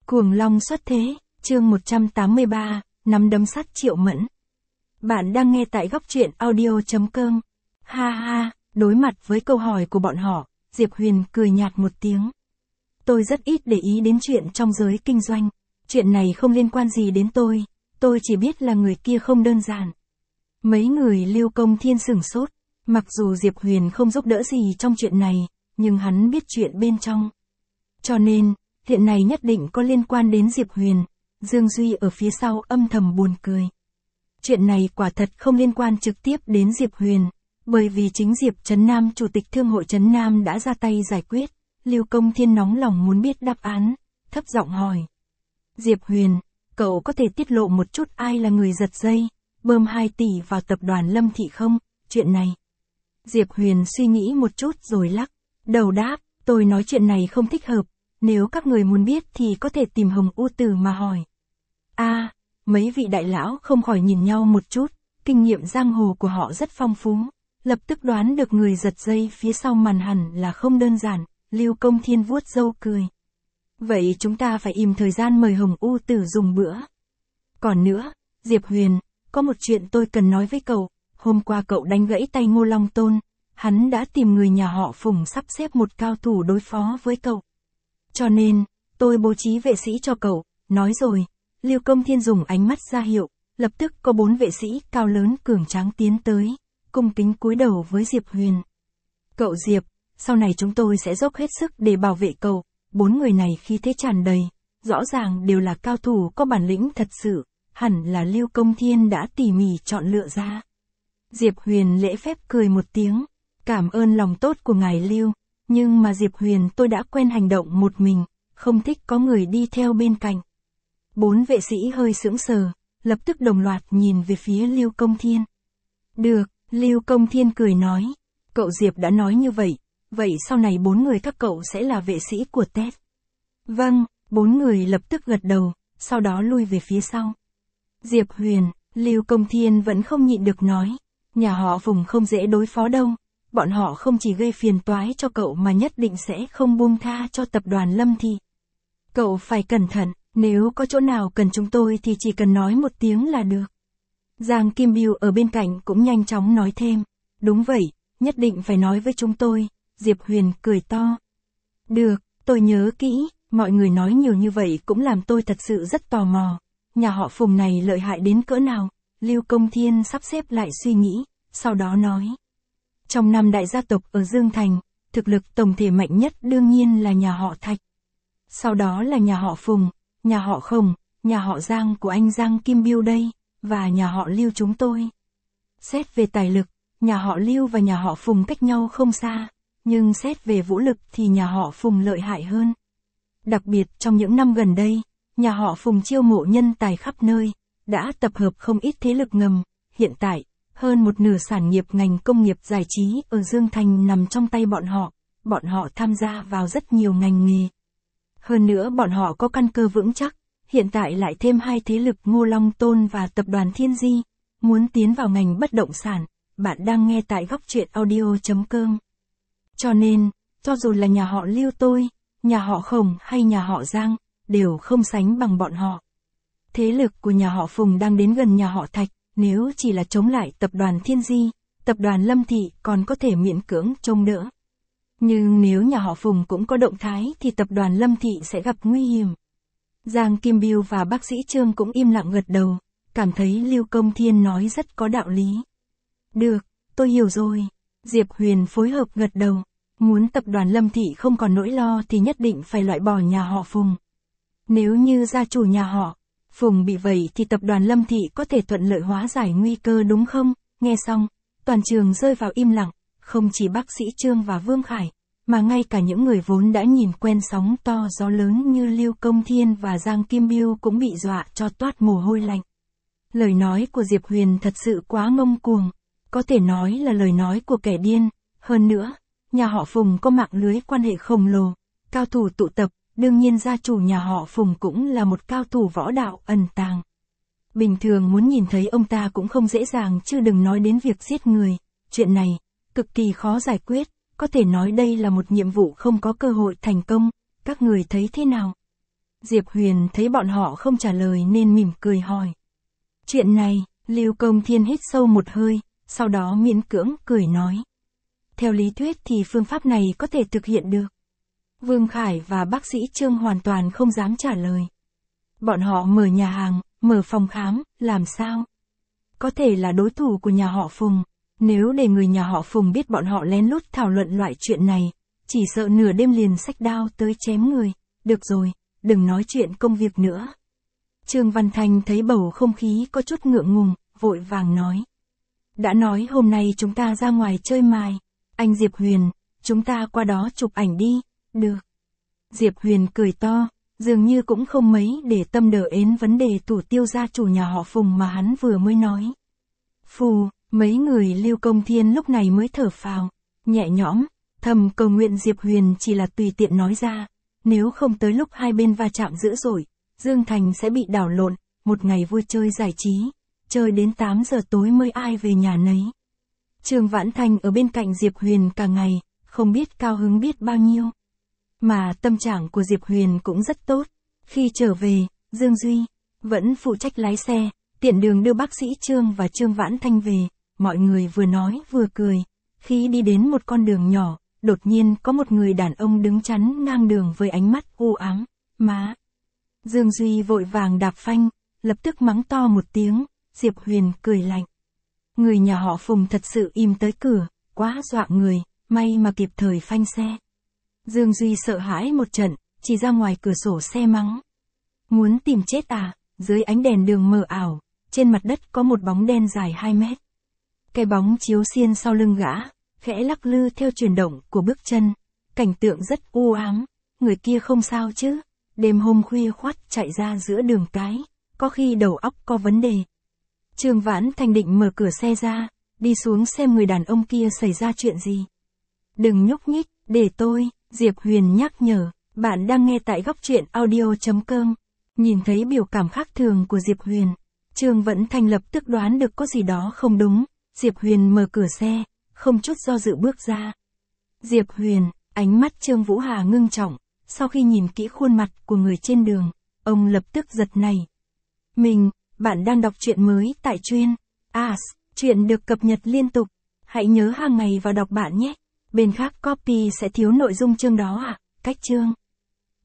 Cuồng Long xuất thế, chương 183, nắm đấm sắt Triệu Mẫn. Bạn đang nghe tại góc truyện audio.com. Ha ha, đối mặt với câu hỏi của bọn họ, Diệp Huyền cười nhạt một tiếng. Tôi rất ít để ý đến chuyện trong giới kinh doanh. Chuyện này không liên quan gì đến tôi chỉ biết là người kia không đơn giản. Mấy người Lưu Công Thiên sửng sốt, mặc dù Diệp Huyền không giúp đỡ gì trong chuyện này, nhưng hắn biết chuyện bên trong. Cho nên, chuyện này nhất định có liên quan đến Diệp Huyền. Dương Duy ở phía sau âm thầm buồn cười. Chuyện này quả thật không liên quan trực tiếp đến Diệp Huyền, bởi vì chính Diệp Trấn Nam, Chủ tịch Thương hội Trấn Nam đã ra tay giải quyết. Lưu Công Thiên nóng lòng muốn biết đáp án, thấp giọng hỏi. Diệp Huyền, cậu có thể tiết lộ một chút ai là người giật dây, bơm 2 tỷ vào tập đoàn Lâm Thị không? Chuyện này. Diệp Huyền suy nghĩ một chút rồi lắc đầu đáp, tôi nói chuyện này không thích hợp. Nếu các người muốn biết thì có thể tìm Hồng U Tử mà hỏi. Mấy vị đại lão không khỏi nhìn nhau một chút, kinh nghiệm giang hồ của họ rất phong phú, lập tức đoán được người giật dây phía sau màn hẳn là không đơn giản. Lưu Công Thiên vuốt râu cười. Vậy chúng ta phải im thời gian mời Hồng U Tử dùng bữa. Còn nữa, Diệp Huyền, có một chuyện tôi cần nói với cậu. Hôm qua cậu đánh gãy tay Ngô Long Tôn, hắn đã tìm người nhà họ Phùng sắp xếp một cao thủ đối phó với cậu. Cho nên, tôi bố trí vệ sĩ cho cậu. Nói rồi, Lưu Công Thiên dùng ánh mắt ra hiệu, lập tức có 4 vệ sĩ cao lớn cường tráng tiến tới, cung kính cúi đầu với Diệp Huyền. Cậu Diệp, sau này chúng tôi sẽ dốc hết sức để bảo vệ cậu. 4 người này khí thế tràn đầy, rõ ràng đều là cao thủ có bản lĩnh thật sự, hẳn là Lưu Công Thiên đã tỉ mỉ chọn lựa ra. Diệp Huyền lễ phép cười một tiếng, cảm ơn lòng tốt của ngài Lưu. Nhưng mà Diệp Huyền, tôi đã quen hành động một mình, không thích có người đi theo bên cạnh. 4 vệ sĩ hơi sững sờ, lập tức đồng loạt nhìn về phía Lưu Công Thiên. Được, Lưu Công Thiên cười nói, cậu Diệp đã nói như vậy, vậy sau này 4 người các cậu sẽ là vệ sĩ của Tết. Vâng, 4 người lập tức gật đầu, sau đó lui về phía sau. Diệp Huyền, Lưu Công Thiên vẫn không nhịn được nói, nhà họ Phùng không dễ đối phó đâu. Bọn họ không chỉ gây phiền toái cho cậu mà nhất định sẽ không buông tha cho tập đoàn Lâm Thị. Cậu phải cẩn thận, nếu có chỗ nào cần chúng tôi thì chỉ cần nói một tiếng là được. Giang Kim Biêu ở bên cạnh cũng nhanh chóng nói thêm. Đúng vậy, nhất định phải nói với chúng tôi. Diệp Huyền cười to. Được, tôi nhớ kỹ, mọi người nói nhiều như vậy cũng làm tôi thật sự rất tò mò. Nhà họ Phùng này lợi hại đến cỡ nào? Lưu Công Thiên sắp xếp lại suy nghĩ, sau đó nói. Trong 5 đại gia tộc ở Dương Thành, thực lực tổng thể mạnh nhất đương nhiên là nhà họ Thạch. Sau đó là nhà họ Phùng, nhà họ Khổng, nhà họ Giang của anh Giang Kim Biêu đây, và nhà họ Lưu chúng tôi. Xét về tài lực, nhà họ Lưu và nhà họ Phùng cách nhau không xa, nhưng xét về vũ lực thì nhà họ Phùng lợi hại hơn. Đặc biệt trong những năm gần đây, nhà họ Phùng chiêu mộ nhân tài khắp nơi, đã tập hợp không ít thế lực ngầm. Hiện tại, hơn một nửa sản nghiệp ngành công nghiệp giải trí ở Dương Thành nằm trong tay bọn họ tham gia vào rất nhiều ngành nghề. Hơn nữa bọn họ có căn cơ vững chắc, hiện tại lại thêm 2 thế lực Ngô Long Tôn và tập đoàn Thiên Di, muốn tiến vào ngành bất động sản. Bạn đang nghe tại góc truyện audio.com. Cho nên, cho dù là nhà họ Lưu tôi, nhà họ Khổng hay nhà họ Giang, đều không sánh bằng bọn họ. Thế lực của nhà họ Phùng đang đến gần nhà họ Thạch. Nếu chỉ là chống lại tập đoàn Thiên Di, tập đoàn Lâm Thị còn có thể miễn cưỡng trông đỡ. Nhưng nếu nhà họ Phùng cũng có động thái thì tập đoàn Lâm Thị sẽ gặp nguy hiểm. Giang Kim Biêu và bác sĩ Trương cũng im lặng gật đầu, cảm thấy Lưu Công Thiên nói rất có đạo lý. Được, tôi hiểu rồi. Diệp Huyền phối hợp gật đầu. Muốn tập đoàn Lâm Thị không còn nỗi lo thì nhất định phải loại bỏ nhà họ Phùng. Nếu như gia chủ nhà họ Phùng bị vậy thì tập đoàn Lâm Thị có thể thuận lợi hóa giải nguy cơ đúng không? Nghe xong, toàn trường rơi vào im lặng, không chỉ bác sĩ Trương và Vương Khải, mà ngay cả những người vốn đã nhìn quen sóng to gió lớn như Lưu Công Thiên và Giang Kim Biêu cũng bị dọa cho toát mồ hôi lạnh. Lời nói của Diệp Huyền thật sự quá ngông cuồng, có thể nói là lời nói của kẻ điên. Hơn nữa, nhà họ Phùng có mạng lưới quan hệ khổng lồ, cao thủ tụ tập. Đương nhiên gia chủ nhà họ Phùng cũng là một cao thủ võ đạo ẩn tàng. Bình thường muốn nhìn thấy ông ta cũng không dễ dàng chứ đừng nói đến việc giết người. Chuyện này, cực kỳ khó giải quyết, có thể nói đây là một nhiệm vụ không có cơ hội thành công. Các người thấy thế nào? Diệp Huyền thấy bọn họ không trả lời nên mỉm cười hỏi. Chuyện này, Lưu Công Thiên hít sâu một hơi, sau đó miễn cưỡng cười nói. Theo lý thuyết thì phương pháp này có thể thực hiện được. Vương Khải và bác sĩ Trương hoàn toàn không dám trả lời. Bọn họ mở nhà hàng, mở phòng khám, làm sao? Có thể là đối thủ của nhà họ Phùng. Nếu để người nhà họ Phùng biết bọn họ lén lút thảo luận loại chuyện này, chỉ sợ nửa đêm liền xách đao tới chém người. Được rồi, đừng nói chuyện công việc nữa. Trương Văn Thanh thấy bầu không khí có chút ngượng ngùng, vội vàng nói. Đã nói hôm nay chúng ta ra ngoài chơi mài. Anh Diệp Huyền, chúng ta qua đó chụp ảnh đi. Được. Diệp Huyền cười to, dường như cũng không mấy để tâm đờ đến vấn đề thủ tiêu gia chủ nhà họ Phùng mà hắn vừa mới nói. Phù, mấy người Lưu Công Thiên lúc này mới thở phào, nhẹ nhõm, thầm cầu nguyện Diệp Huyền chỉ là tùy tiện nói ra, nếu không tới lúc hai bên va chạm dữ dội, Dương Thành sẽ bị đảo lộn, một ngày vui chơi giải trí, chơi đến 8 giờ tối mới ai về nhà nấy. Trương Vãn Thanh ở bên cạnh Diệp Huyền cả ngày, không biết cao hứng biết bao nhiêu. Mà tâm trạng của Diệp Huyền cũng rất tốt. Khi trở về, Dương Duy vẫn phụ trách lái xe, tiện đường đưa bác sĩ Trương và Trương Vãn Thanh về. Mọi người vừa nói vừa cười. Khi đi đến một con đường nhỏ, đột nhiên có một người đàn ông đứng chắn ngang đường với ánh mắt u ám. Má! Dương Duy vội vàng đạp phanh, lập tức mắng to một tiếng. Diệp Huyền cười lạnh. Người nhà họ Phùng thật sự im tới cửa, quá dọa người, may mà kịp thời phanh xe. Dương Duy sợ hãi một trận, chỉ ra ngoài cửa sổ xe mắng. Muốn tìm chết à? Dưới ánh đèn đường mờ ảo, trên mặt đất có một bóng đen dài 2 mét. Cái bóng chiếu xiên sau lưng gã, khẽ lắc lư theo chuyển động của bước chân. Cảnh tượng rất u ám, người kia không sao chứ? Đêm hôm khuya khoắt chạy ra giữa đường cái, có khi đầu óc có vấn đề. Trương Vãn Thanh định mở cửa xe ra, đi xuống xem người đàn ông kia xảy ra chuyện gì. Đừng nhúc nhích, để tôi, Diệp Huyền nhắc nhở, bạn đang nghe tại góc truyện audio.com. Nhìn thấy biểu cảm khác thường của Diệp Huyền, Trương Vãn Thanh lập tức đoán được có gì đó không đúng. Diệp Huyền mở cửa xe, không chút do dự bước ra. Diệp Huyền, ánh mắt Trương Vũ Hà ngưng trọng, sau khi nhìn kỹ khuôn mặt của người trên đường, ông lập tức giật nảy. Bạn đang đọc truyện mới tại truyện As, truyện được cập nhật liên tục. Hãy nhớ hàng ngày vào đọc bạn nhé. Bên khác copy sẽ thiếu nội dung chương đó à? Cách chương.